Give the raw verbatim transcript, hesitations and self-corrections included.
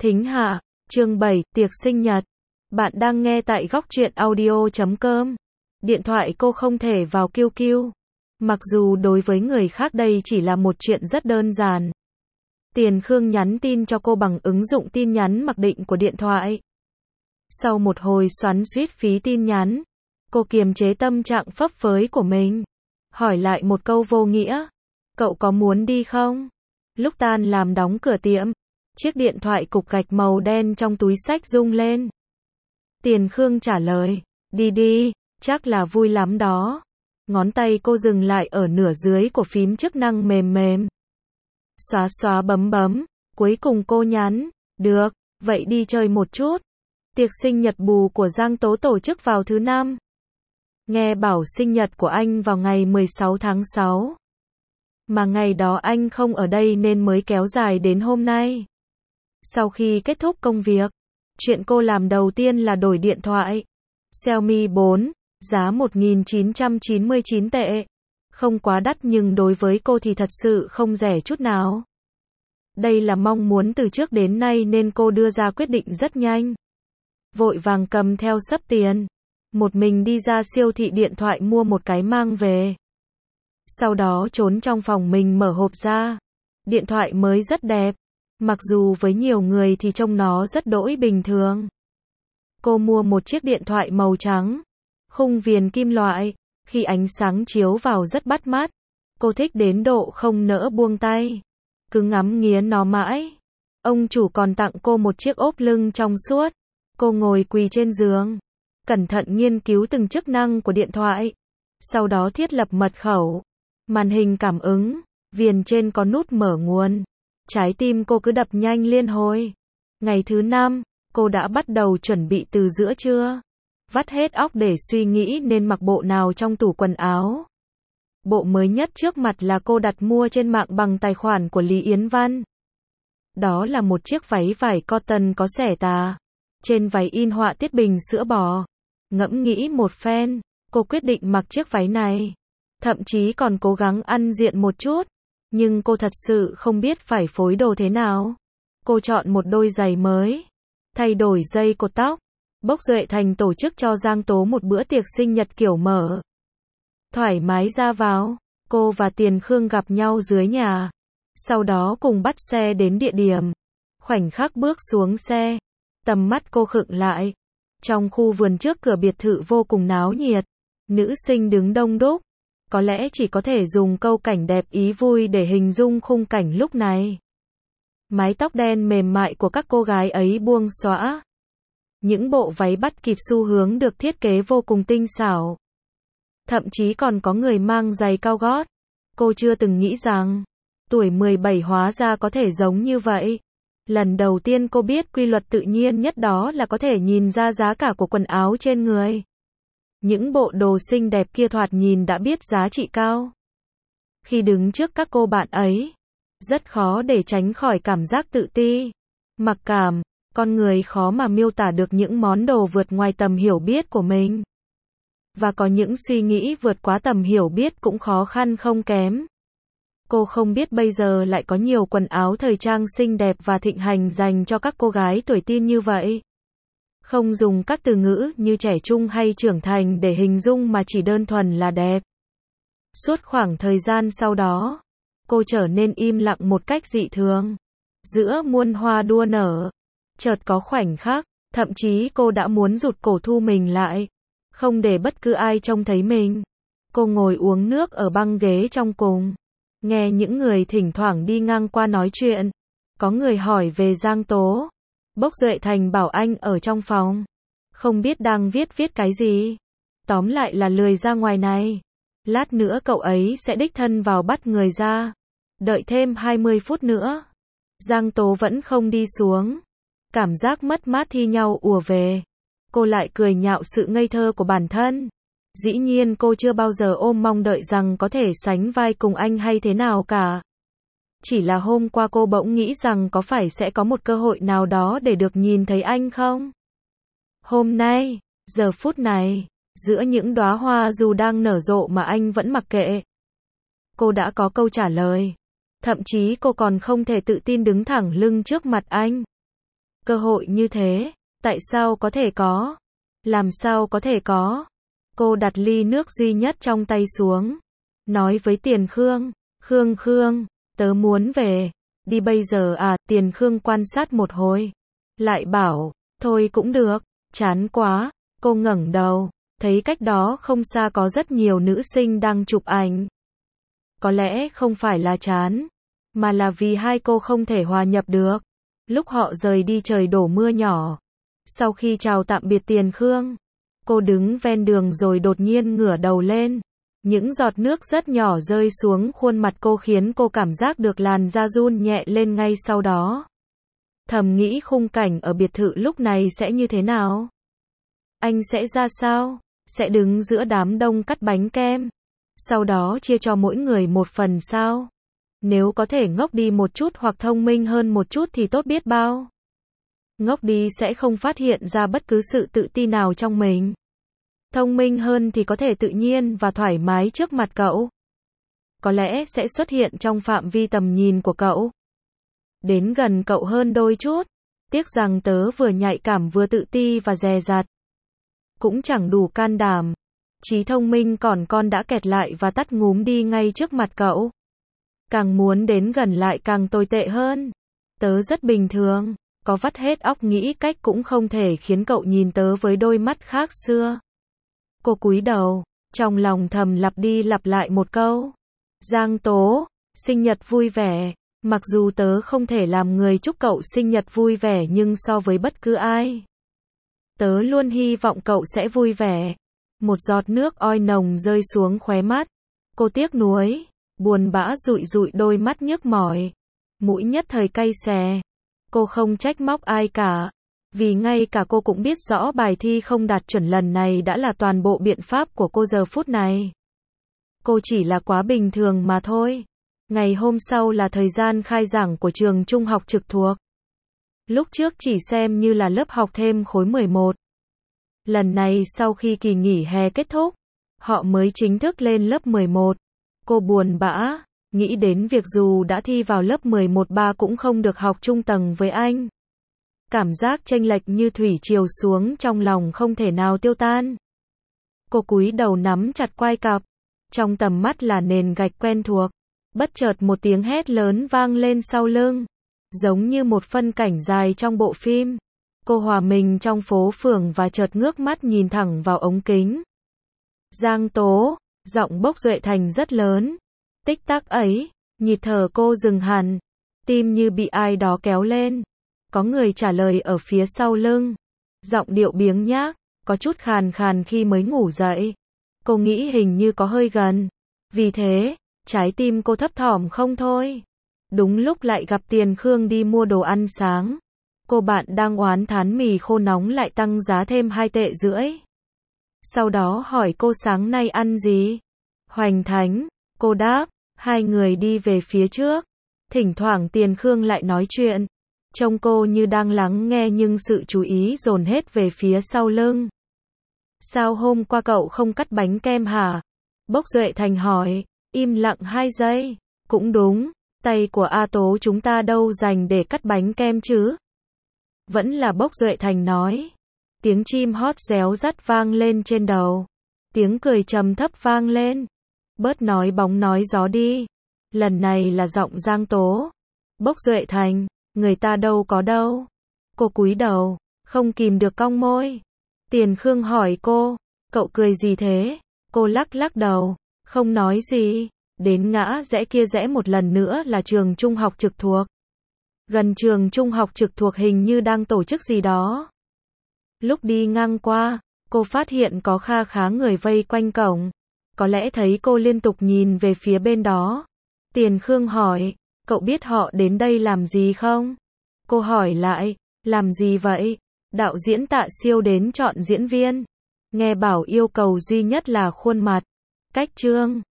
Thính hạ, chương bảy, tiệc sinh nhật. Bạn đang nghe tại góc truyện audio chấm com. Điện thoại cô không thể vào Q Q. Mặc dù đối với người khác đây chỉ là một chuyện rất đơn giản. Tiền Khương nhắn tin cho cô bằng ứng dụng tin nhắn mặc định của điện thoại. Sau một hồi xoắn xuýt phí tin nhắn, cô kiềm chế tâm trạng phấp phới của mình. Hỏi lại một câu vô nghĩa. Cậu có muốn đi không? Lúc tan làm đóng cửa tiệm, chiếc điện thoại cục gạch màu đen trong túi xách rung lên. Tiền Khương trả lời, đi đi, chắc là vui lắm đó. Ngón tay cô dừng lại ở nửa dưới của phím chức năng mềm mềm. Xóa xóa bấm bấm, cuối cùng cô nhắn, được, vậy đi chơi một chút. Tiệc sinh nhật bù của Giang Tố tổ chức vào thứ năm. Nghe bảo sinh nhật của anh vào ngày mười sáu tháng sáu. Mà ngày đó anh không ở đây nên mới kéo dài đến hôm nay. Sau khi kết thúc công việc, chuyện cô làm đầu tiên là đổi điện thoại. Xiaomi bốn, giá một nghìn chín trăm chín mươi chín tệ. Không quá đắt nhưng đối với cô thì thật sự không rẻ chút nào. Đây là mong muốn từ trước đến nay nên cô đưa ra quyết định rất nhanh. Vội vàng cầm theo xấp tiền. Một mình đi ra siêu thị điện thoại mua một cái mang về. Sau đó trốn trong phòng mình mở hộp ra. Điện thoại mới rất đẹp. Mặc dù với nhiều người thì trông nó rất đỗi bình thường. Cô mua một chiếc điện thoại màu trắng. Khung viền kim loại. Khi ánh sáng chiếu vào rất bắt mắt. Cô thích đến độ không nỡ buông tay. Cứ ngắm nghía nó mãi. Ông chủ còn tặng cô một chiếc ốp lưng trong suốt. Cô ngồi quỳ trên giường. Cẩn thận nghiên cứu từng chức năng của điện thoại. Sau đó thiết lập mật khẩu. Màn hình cảm ứng. Viền trên có nút mở nguồn. Trái tim cô cứ đập nhanh liên hồi. Ngày thứ năm, cô đã bắt đầu chuẩn bị từ giữa trưa. Vắt hết óc để suy nghĩ nên mặc bộ nào trong tủ quần áo. Bộ mới nhất trước mặt là cô đặt mua trên mạng bằng tài khoản của Lý Yến Văn. Đó là một chiếc váy vải cotton có xẻ tà. Trên váy in họa tiết bình sữa bò. Ngẫm nghĩ một phen, cô quyết định mặc chiếc váy này. Thậm chí còn cố gắng ăn diện một chút. Nhưng cô thật sự không biết phải phối đồ thế nào. Cô chọn một đôi giày mới. Thay đổi dây cột tóc. Bốc Duệ Thành tổ chức cho Giang Tố một bữa tiệc sinh nhật kiểu mở. Thoải mái ra vào. Cô và Tiền Khương gặp nhau dưới nhà. Sau đó cùng bắt xe đến địa điểm. Khoảnh khắc bước xuống xe. Tầm mắt cô khựng lại. Trong khu vườn trước cửa biệt thự vô cùng náo nhiệt. Nữ sinh đứng đông đúc. Có lẽ chỉ có thể dùng câu cảnh đẹp ý vui để hình dung khung cảnh lúc này. Mái tóc đen mềm mại của các cô gái ấy buông xõa. Những bộ váy bắt kịp xu hướng được thiết kế vô cùng tinh xảo. Thậm chí còn có người mang giày cao gót. Cô chưa từng nghĩ rằng, tuổi mười bảy hóa ra có thể giống như vậy. Lần đầu tiên cô biết quy luật tự nhiên nhất đó là có thể nhìn ra giá cả của quần áo trên người. Những bộ đồ xinh đẹp kia thoạt nhìn đã biết giá trị cao. Khi đứng trước các cô bạn ấy, rất khó để tránh khỏi cảm giác tự ti, mặc cảm, con người khó mà miêu tả được những món đồ vượt ngoài tầm hiểu biết của mình. Và có những suy nghĩ vượt quá tầm hiểu biết cũng khó khăn không kém. Cô không biết bây giờ lại có nhiều quần áo thời trang xinh đẹp và thịnh hành dành cho các cô gái tuổi teen như vậy. Không dùng các từ ngữ như trẻ trung hay trưởng thành để hình dung mà chỉ đơn thuần là đẹp. Suốt khoảng thời gian sau đó, cô trở nên im lặng một cách dị thường. Giữa muôn hoa đua nở, chợt có khoảnh khắc, thậm chí cô đã muốn rụt cổ thu mình lại, không để bất cứ ai trông thấy mình. Cô ngồi uống nước ở băng ghế trong cùng, nghe những người thỉnh thoảng đi ngang qua nói chuyện. Có người hỏi về Giang Tố. Bốc Duệ Thành bảo anh ở trong phòng. Không biết đang viết viết cái gì. Tóm lại là lười ra ngoài này. Lát nữa cậu ấy sẽ đích thân vào bắt người ra. Đợi thêm hai mươi phút nữa. Giang Tố vẫn không đi xuống. Cảm giác mất mát thi nhau ùa về. Cô lại cười nhạo sự ngây thơ của bản thân. Dĩ nhiên cô chưa bao giờ ôm mong đợi rằng có thể sánh vai cùng anh hay thế nào cả. Chỉ là hôm qua cô bỗng nghĩ rằng có phải sẽ có một cơ hội nào đó để được nhìn thấy anh không? Hôm nay, giờ phút này, giữa những đóa hoa dù đang nở rộ mà anh vẫn mặc kệ. Cô đã có câu trả lời. Thậm chí cô còn không thể tự tin đứng thẳng lưng trước mặt anh. Cơ hội như thế, tại sao có thể có? Làm sao có thể có? Cô đặt ly nước duy nhất trong tay xuống, nói với Tiền Khương, Khương Khương, tớ muốn về, đi bây giờ à? Tiền Khương quan sát một hồi, lại bảo, thôi cũng được, chán quá. Cô ngẩng đầu, thấy cách đó không xa có rất nhiều nữ sinh đang chụp ảnh. Có lẽ không phải là chán, mà là vì hai cô không thể hòa nhập được. Lúc họ rời đi trời đổ mưa nhỏ. Sau khi chào tạm biệt Tiền Khương, cô đứng ven đường rồi đột nhiên ngửa đầu lên. Những giọt nước rất nhỏ rơi xuống khuôn mặt cô khiến cô cảm giác được làn da run nhẹ lên ngay sau đó. Thầm nghĩ khung cảnh ở biệt thự lúc này sẽ như thế nào? Anh sẽ ra sao? Sẽ đứng giữa đám đông cắt bánh kem, sau đó chia cho mỗi người một phần sao? Nếu có thể ngốc đi một chút hoặc thông minh hơn một chút thì tốt biết bao. Ngốc đi sẽ không phát hiện ra bất cứ sự tự ti nào trong mình. Thông minh hơn thì có thể tự nhiên và thoải mái trước mặt cậu. Có lẽ sẽ xuất hiện trong phạm vi tầm nhìn của cậu. Đến gần cậu hơn đôi chút. Tiếc rằng tớ vừa nhạy cảm vừa tự ti và dè dặt. Cũng chẳng đủ can đảm. Trí thông minh còn con đã kẹt lại và tắt ngúm đi ngay trước mặt cậu. Càng muốn đến gần lại càng tồi tệ hơn. Tớ rất bình thường, có vắt hết óc nghĩ cách cũng không thể khiến cậu nhìn tớ với đôi mắt khác xưa. Cô cúi đầu, trong lòng thầm lặp đi lặp lại một câu. Giang Tố, sinh nhật vui vẻ. Mặc dù tớ không thể làm người chúc cậu sinh nhật vui vẻ nhưng so với bất cứ ai, tớ luôn hy vọng cậu sẽ vui vẻ. Một giọt nước oi nồng rơi xuống khóe mắt. Cô tiếc nuối, buồn bã dụi dụi đôi mắt nhức mỏi. Mũi nhất thời cay xè. Cô không trách móc ai cả. Vì ngay cả cô cũng biết rõ bài thi không đạt chuẩn lần này đã là toàn bộ biện pháp của cô giờ phút này. Cô chỉ là quá bình thường mà thôi. Ngày hôm sau là thời gian khai giảng của trường trung học trực thuộc. Lúc trước chỉ xem như là lớp học thêm khối mười một. Lần này sau khi kỳ nghỉ hè kết thúc, họ mới chính thức lên lớp mười một. Cô buồn bã, nghĩ đến việc dù đã thi vào lớp mười một ba cũng không được học chung tầng với anh. Cảm giác chênh lệch như thủy triều xuống trong lòng không thể nào tiêu tan. Cô cúi đầu nắm chặt quai cặp, trong tầm mắt là nền gạch quen thuộc. Bất chợt một tiếng hét lớn vang lên sau lưng, giống như một phân cảnh dài trong bộ phim. Cô hòa mình trong phố phường và chợt ngước mắt nhìn thẳng vào ống kính. Giang Tố, giọng bốc duệ thành rất lớn. Tích tắc ấy, nhịp thở cô dừng hẳn, tim như bị ai đó kéo lên. Có người trả lời ở phía sau lưng, giọng điệu biếng nhác, có chút khàn khàn khi mới ngủ dậy. Cô nghĩ hình như có hơi gần, vì thế, trái tim cô thấp thỏm không thôi. Đúng lúc lại gặp Tiền Khương đi mua đồ ăn sáng. Cô bạn đang oán thán mì khô nóng lại tăng giá thêm hai tệ rưỡi. Sau đó hỏi cô sáng nay ăn gì? Hoành Thánh, cô đáp. Hai người đi về phía trước. Thỉnh thoảng Tiền Khương lại nói chuyện. Trông cô như đang lắng nghe nhưng sự chú ý dồn hết về phía sau lưng. Sao hôm qua cậu không cắt bánh kem hả? Bốc Duệ Thành hỏi. Im lặng hai giây. Cũng đúng, tay của A Tố chúng ta đâu dành để cắt bánh kem chứ? Vẫn là Bốc Duệ Thành nói. Tiếng chim hót réo rắt vang lên trên đầu. Tiếng cười trầm thấp vang lên. Bớt nói bóng nói gió đi. Lần này là giọng Giang Tố. Bốc Duệ Thành, người ta đâu có đâu. Cô cúi đầu, không kìm được cong môi. Tiền Khương hỏi cô, cậu cười gì thế? Cô lắc lắc đầu, không nói gì. Đến ngã rẽ kia rẽ một lần nữa là trường trung học trực thuộc. Gần trường trung học trực thuộc hình như đang tổ chức gì đó. Lúc đi ngang qua, cô phát hiện có kha khá người vây quanh cổng. Có lẽ thấy cô liên tục nhìn về phía bên đó. Tiền Khương hỏi, cậu biết họ đến đây làm gì không? Cô hỏi lại, làm gì vậy? Đạo diễn Tạ Siêu đến chọn diễn viên. Nghe bảo yêu cầu duy nhất là khuôn mặt, cách trương.